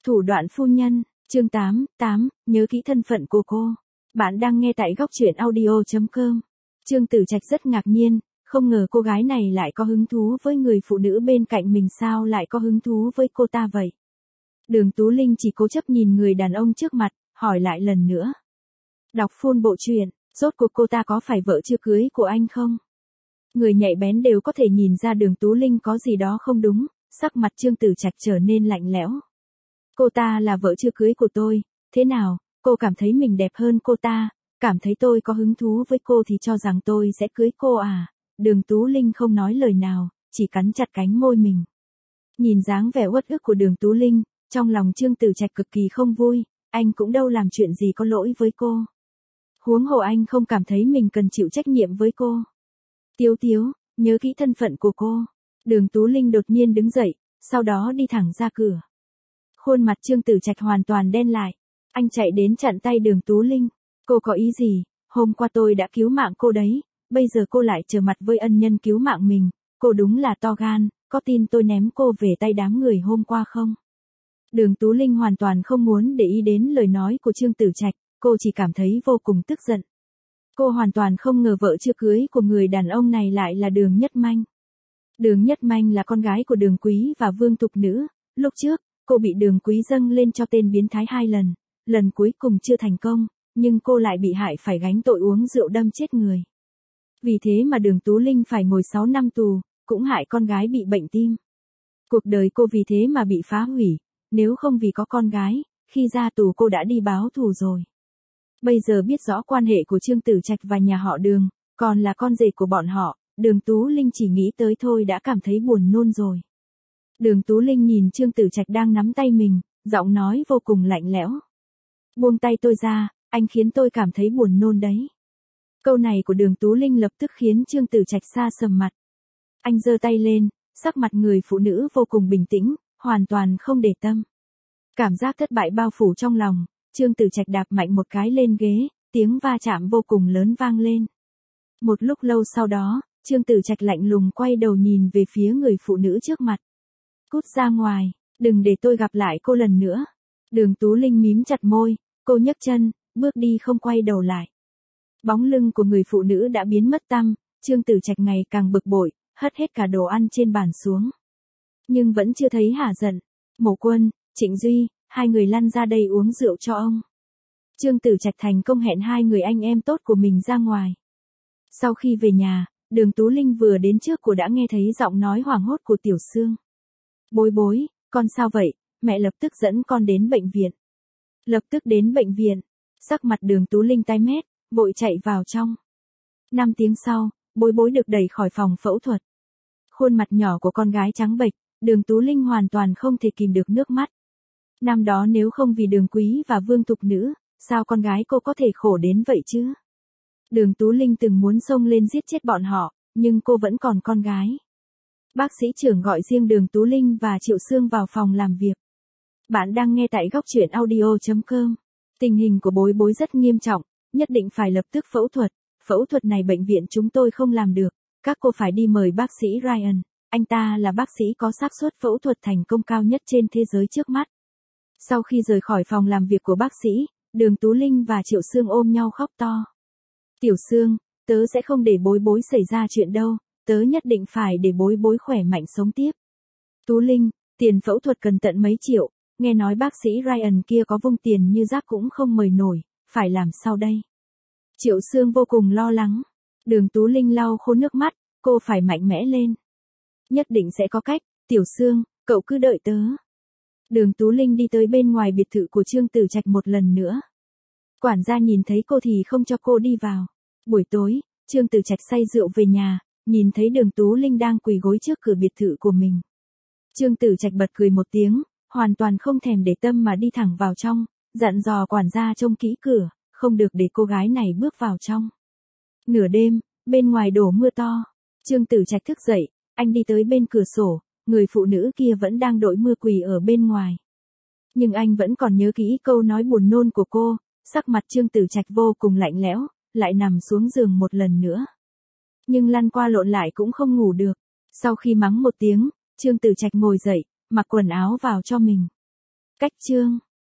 Thủ đoạn phu nhân, chương 8, nhớ kỹ thân phận của cô. Bạn đang nghe tại góc truyện audio.com. Trương Tử Trạch rất ngạc nhiên, không ngờ cô gái này lại có hứng thú với người phụ nữ bên cạnh mình, sao lại có hứng thú với cô ta vậy? Đường Tú Linh chỉ cố chấp nhìn người đàn ông trước mặt, hỏi lại lần nữa. Đọc full bộ truyện, rốt cuộc cô ta có phải vợ chưa cưới của anh không? Người nhạy bén đều có thể nhìn ra Đường Tú Linh có gì đó không đúng, sắc mặt Trương Tử Trạch trở nên lạnh lẽo. Cô ta là vợ chưa cưới của tôi, thế nào, cô cảm thấy mình đẹp hơn cô ta, cảm thấy tôi có hứng thú với cô thì cho rằng tôi sẽ cưới cô à? Đường Tú Linh không nói lời nào, chỉ cắn chặt cánh môi mình. Nhìn dáng vẻ uất ức của Đường Tú Linh, trong lòng Trương Tử Trạch cực kỳ không vui, anh cũng đâu làm chuyện gì có lỗi với cô. Huống hồ anh không cảm thấy mình cần chịu trách nhiệm với cô. Tiếu Tiếu, nhớ kỹ thân phận của cô. Đường Tú Linh đột nhiên đứng dậy, sau đó đi thẳng ra cửa. Khuôn mặt Trương Tử Trạch hoàn toàn đen lại. Anh chạy đến chặn tay Đường Tú Linh. Cô có ý gì? Hôm qua tôi đã cứu mạng cô đấy, bây giờ cô lại trở mặt với ân nhân cứu mạng mình. Cô đúng là to gan, có tin tôi ném cô về tay đám người hôm qua không? Đường Tú Linh hoàn toàn không muốn để ý đến lời nói của Trương Tử Trạch, cô chỉ cảm thấy vô cùng tức giận. Cô hoàn toàn không ngờ vợ chưa cưới của người đàn ông này lại là Đường Nhất Manh. Đường Nhất Manh là con gái của Đường Quý và Vương Tục Nữ. Lúc trước, cô bị Đường Quý dâng lên cho tên biến thái 2 lần, lần cuối cùng chưa thành công, nhưng cô lại bị hại phải gánh tội uống rượu đâm chết người. Vì thế mà Đường Tú Linh phải ngồi 6 năm tù, cũng hại con gái bị bệnh tim. Cuộc đời cô vì thế mà bị phá hủy, nếu không vì có con gái, khi ra tù cô đã đi báo thù rồi. Bây giờ biết rõ quan hệ của Trương Tử Trạch và nhà họ Đường, còn là con rể của bọn họ, Đường Tú Linh chỉ nghĩ tới thôi đã cảm thấy buồn nôn rồi. Đường Tú Linh nhìn Trương Tử Trạch đang nắm tay mình, giọng nói vô cùng lạnh lẽo. Buông tay tôi ra, anh khiến tôi cảm thấy buồn nôn đấy. Câu này của Đường Tú Linh lập tức khiến Trương Tử Trạch sa sầm mặt. Anh giơ tay lên, sắc mặt người phụ nữ vô cùng bình tĩnh, hoàn toàn không để tâm. Cảm giác thất bại bao phủ trong lòng, Trương Tử Trạch đạp mạnh một cái lên ghế, tiếng va chạm vô cùng lớn vang lên. Một lúc lâu sau đó, Trương Tử Trạch lạnh lùng quay đầu nhìn về phía người phụ nữ trước mặt. Cút ra ngoài, đừng để tôi gặp lại cô lần nữa. Đường Tú Linh mím chặt môi, cô nhấc chân, bước đi không quay đầu lại. Bóng lưng của người phụ nữ đã biến mất tăm, Trương Tử Trạch ngày càng bực bội, hất hết cả đồ ăn trên bàn xuống. Nhưng vẫn chưa thấy hả giận. Mộ Quân, Trịnh Duy, hai người lăn ra đây uống rượu cho ông. Trương Tử Trạch thành công hẹn hai người anh em tốt của mình ra ngoài. Sau khi về nhà, Đường Tú Linh vừa đến trước cô đã nghe thấy giọng nói hoảng hốt của Tiểu Sương. Bối bối, con sao vậy? Mẹ lập tức dẫn con đến bệnh viện. Lập tức đến bệnh viện. Sắc mặt Đường Tú Linh tái mét, vội chạy vào trong. 5 tiếng sau, bối bối được đẩy khỏi phòng phẫu thuật. Khuôn mặt nhỏ của con gái trắng bệch, Đường Tú Linh hoàn toàn không thể kìm được nước mắt. Năm đó nếu không vì Đường Quý và Vương Tục Nữ, sao con gái cô có thể khổ đến vậy chứ? Đường Tú Linh từng muốn xông lên giết chết bọn họ, nhưng cô vẫn còn con gái. Bác sĩ trưởng gọi riêng Đường Tú Linh và Triệu Sương vào phòng làm việc. Bạn đang nghe tại góc truyện audio.com. Tình hình của bối bối rất nghiêm trọng, nhất định phải lập tức phẫu thuật. Phẫu thuật này bệnh viện chúng tôi không làm được, các cô phải đi mời bác sĩ Ryan. Anh ta là bác sĩ có xác suất phẫu thuật thành công cao nhất trên thế giới trước mắt. Sau khi rời khỏi phòng làm việc của bác sĩ, Đường Tú Linh và Triệu Sương ôm nhau khóc to. Tiểu Sương, tớ sẽ không để bối bối xảy ra chuyện đâu, tớ nhất định phải để bối bối khỏe mạnh sống tiếp. Tú Linh, tiền phẫu thuật cần tận mấy triệu, nghe nói bác sĩ Ryan kia có vung tiền như rác cũng không mời nổi, phải làm sao đây? Triệu Sương vô cùng lo lắng. Đường Tú Linh lau khô nước mắt, cô phải mạnh mẽ lên. Nhất định sẽ có cách, Tiểu Sương, cậu cứ đợi tớ. Đường Tú Linh đi tới bên ngoài biệt thự của Trương Tử Trạch một lần nữa. Quản gia nhìn thấy cô thì không cho cô đi vào. Buổi tối, Trương Tử Trạch say rượu về nhà, nhìn thấy Đường Tú Linh đang quỳ gối trước cửa biệt thự của mình. Trương Tử Trạch bật cười một tiếng, hoàn toàn không thèm để tâm mà đi thẳng vào trong, dặn dò quản gia trông kỹ cửa, không được để cô gái này bước vào trong. Nửa đêm, bên ngoài đổ mưa to. Trương Tử Trạch thức dậy, anh đi tới bên cửa sổ, người phụ nữ kia vẫn đang đội mưa quỳ ở bên ngoài. Nhưng anh vẫn còn nhớ kỹ câu nói buồn nôn của cô, sắc mặt Trương Tử Trạch vô cùng lạnh lẽo, lại nằm xuống giường một lần nữa. Nhưng lăn qua lộn lại cũng không ngủ được. Sau khi mắng một tiếng, Trương Tử Trạch ngồi dậy, mặc quần áo vào cho mình. Cách chương